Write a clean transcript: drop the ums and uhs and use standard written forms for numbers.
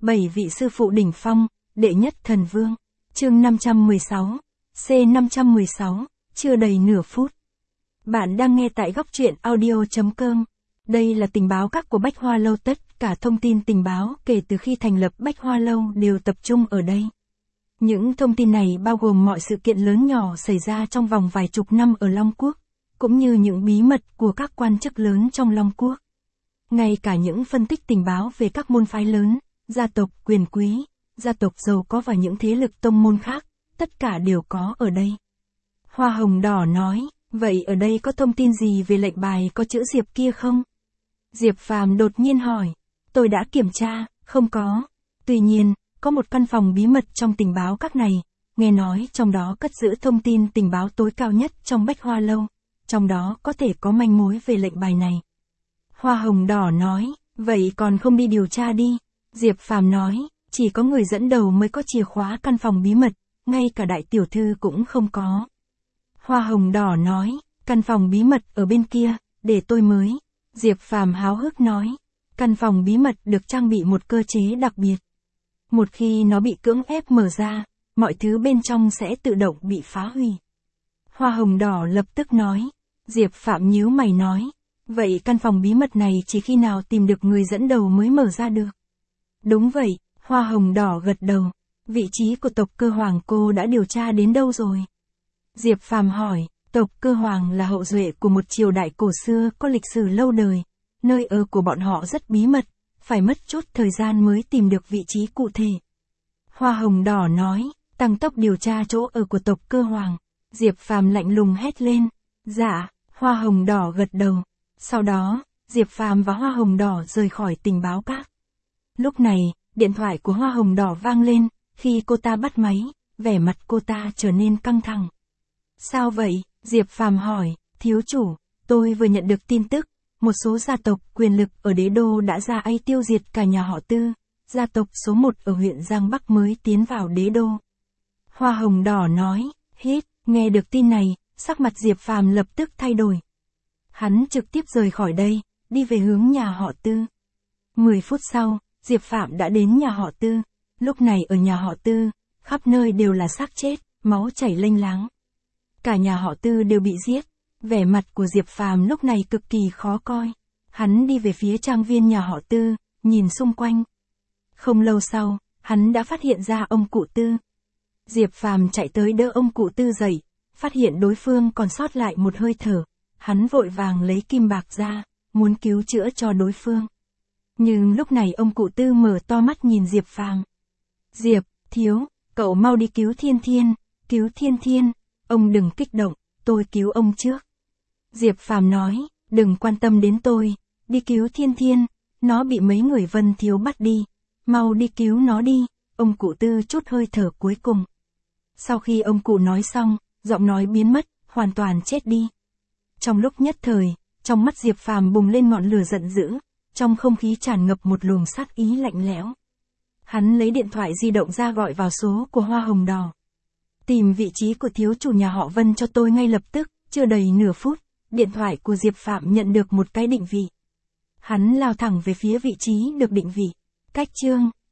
7 vị sư phụ đỉnh phong, đệ nhất thần vương. Chương 516. C516, chưa đầy nửa phút. Bạn đang nghe tại góc truyện audio.com. Đây là tình báo các của Bách Hoa Lâu, tất cả thông tin tình báo kể từ khi thành lập Bách Hoa Lâu đều tập trung ở đây. Những thông tin này bao gồm mọi sự kiện lớn nhỏ xảy ra trong vòng vài chục năm ở Long Quốc, cũng như những bí mật của các quan chức lớn trong Long Quốc. Ngay cả những phân tích tình báo về các môn phái lớn, gia tộc quyền quý, gia tộc giàu có và những thế lực tông môn khác, tất cả đều có ở đây. Hoa Hồng Đỏ nói, vậy ở đây có thông tin gì về lệnh bài có chữ Diệp kia không? Diệp Phàm đột nhiên hỏi, tôi đã kiểm tra, không có. Tuy nhiên, có một căn phòng bí mật trong tình báo các này, nghe nói trong đó cất giữ thông tin tình báo tối cao nhất trong Bách Hoa Lâu, trong đó có thể có manh mối về lệnh bài này. Hoa Hồng Đỏ nói, vậy còn không đi điều tra đi. Diệp Phàm nói, chỉ có người dẫn đầu mới có chìa khóa căn phòng bí mật, ngay cả đại tiểu thư cũng không có. Hoa Hồng Đỏ nói, căn phòng bí mật ở bên kia, để tôi mới. Diệp Phàm háo hức nói, căn phòng bí mật được trang bị một cơ chế đặc biệt. Một khi nó bị cưỡng ép mở ra, mọi thứ bên trong sẽ tự động bị phá hủy. Hoa Hồng Đỏ lập tức nói, Diệp Phạm nhíu mày nói, vậy căn phòng bí mật này chỉ khi nào tìm được người dẫn đầu mới mở ra được? Đúng vậy, Hoa Hồng Đỏ gật đầu, vị trí của tộc Cơ Hoàng cô đã điều tra đến đâu rồi? Diệp Phàm hỏi, tộc Cơ Hoàng là hậu duệ của một triều đại cổ xưa có lịch sử lâu đời, nơi ở của bọn họ rất bí mật, phải mất chút thời gian mới tìm được vị trí cụ thể. Hoa Hồng Đỏ nói, tăng tốc điều tra chỗ ở của tộc Cơ Hoàng. Diệp Phàm lạnh lùng hét lên, dạ. Hoa Hồng Đỏ gật đầu. Sau đó, Diệp Phàm và Hoa Hồng Đỏ rời khỏi tình báo các. Lúc này, điện thoại của Hoa Hồng Đỏ vang lên, khi cô ta bắt máy, vẻ mặt cô ta trở nên căng thẳng. Sao vậy? Diệp Phàm hỏi, thiếu chủ, tôi vừa nhận được tin tức, một số gia tộc quyền lực ở đế đô đã ra tay tiêu diệt cả nhà họ Tư, gia tộc số 1 ở huyện Giang Bắc mới tiến vào đế đô. Hoa Hồng Đỏ nói, hít, nghe được tin này, sắc mặt Diệp Phàm lập tức thay đổi. Hắn trực tiếp rời khỏi đây, đi về hướng nhà họ Tư. 10 phút sau, Diệp Phạm đã đến nhà họ Tư. Lúc này ở nhà họ Tư, khắp nơi đều là xác chết, máu chảy lênh láng. Cả nhà họ Tư đều bị giết. Vẻ mặt của Diệp Phàm lúc này cực kỳ khó coi. Hắn đi về phía trang viên nhà họ Tư, nhìn xung quanh. Không lâu sau, hắn đã phát hiện ra ông cụ Tư. Diệp Phàm chạy tới đỡ ông cụ Tư dậy, phát hiện đối phương còn sót lại một hơi thở. Hắn vội vàng lấy kim bạc ra, muốn cứu chữa cho đối phương. Nhưng lúc này ông cụ Tư mở to mắt nhìn Diệp Phàm. Diệp, thiếu, cậu mau đi cứu Thiên Thiên, cứu Thiên Thiên, ông đừng kích động, tôi cứu ông trước. Diệp Phàm nói, đừng quan tâm đến tôi, đi cứu Thiên Thiên, nó bị mấy người Vân thiếu bắt đi, mau đi cứu nó đi, ông cụ Tư chút hơi thở cuối cùng. Sau khi ông cụ nói xong, giọng nói biến mất, hoàn toàn chết đi. Trong lúc nhất thời, trong mắt Diệp Phàm bùng lên ngọn lửa giận dữ, trong không khí tràn ngập một luồng sát ý lạnh lẽo. Hắn lấy điện thoại di động ra gọi vào số của Hoa Hồng Đỏ. Tìm vị trí của thiếu chủ nhà họ Vân cho tôi ngay lập tức, chưa đầy nửa phút, điện thoại của Diệp Phạm nhận được một cái định vị. Hắn lao thẳng về phía vị trí được định vị. Cách chương